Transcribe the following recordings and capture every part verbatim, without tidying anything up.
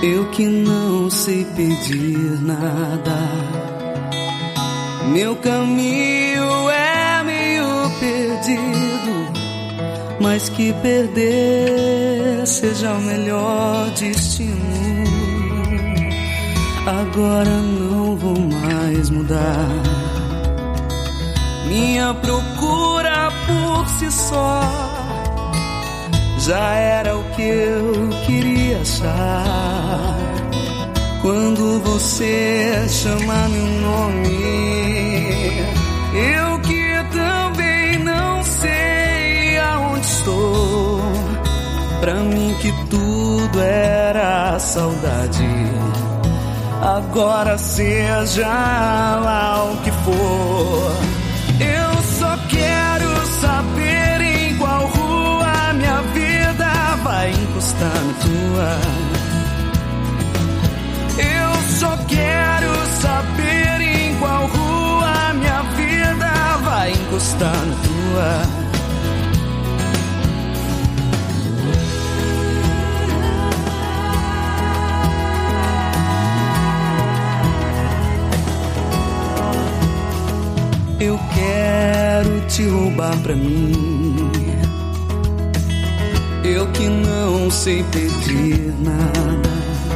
Eu que não sei pedir nada, meu caminho é meio perdido, mas que perder seja o melhor destino. Agora não vou mais mudar, minha procura por si só já era o que eu queria achar. Quando você chama meu nome, eu que também não sei aonde estou. Pra mim que tudo era saudade, agora seja lá o que for. Eu só quero saber em qual rua minha vida vai encostar na tua. Eu só quero saber em qual rua minha vida vai encostar na tua. Eu quero te roubar pra mim, eu que não sei pedir nada.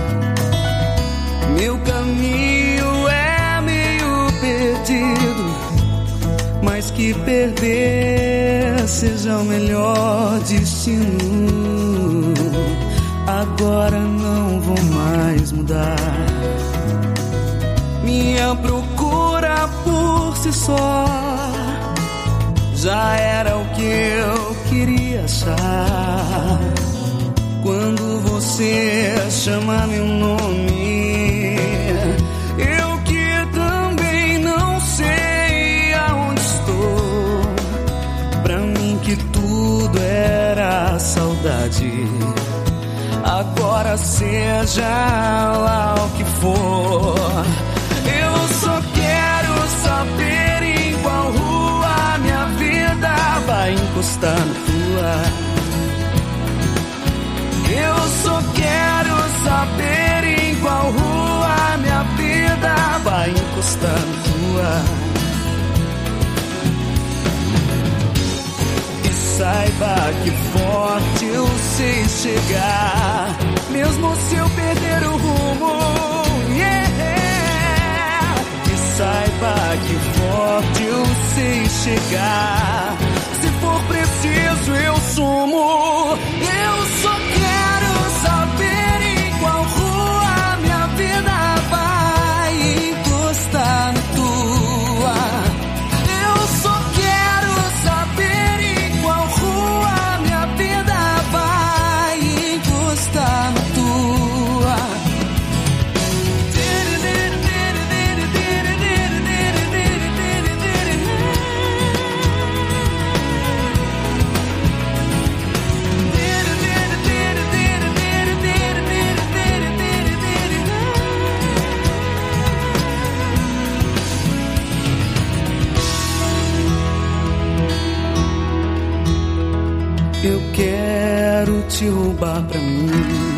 Meu caminho é meio perdido, mas que perder seja o melhor destino. Agora não vou mais mudar, minha procura por si só já era o que eu queria achar. Quando você chama meu nome, eu que também não sei aonde estou. Pra mim que tudo era saudade, agora seja lá o que for. Eu só quero saber em qual rua minha vida vai encostar na tua. Eu só quero saber em qual rua minha vida vai encostar na tua. E saiba que forte eu sei chegar, mesmo se eu perder o rumo. Yeah. Saiba que forte eu sei chegar, se for preciso eu sumo. Eu só quero saber em qual rua minha vida vai encostar na tua. Eu só quero saber em qual rua minha vida vai encostar na tua. Eu quero te roubar pra mim,